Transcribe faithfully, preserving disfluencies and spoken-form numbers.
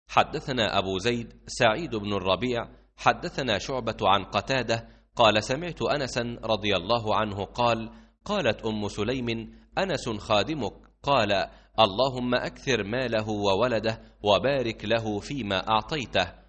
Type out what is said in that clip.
حدثنا أبو زيد سعيد بن الربيع حدثنا شعبة عن قتادة قال سمعت أنسا رضي الله عنه قال قالت أم سليم أنس خادمك قال اللهم أكثر ماله وولده وبارك له فيما أعطيته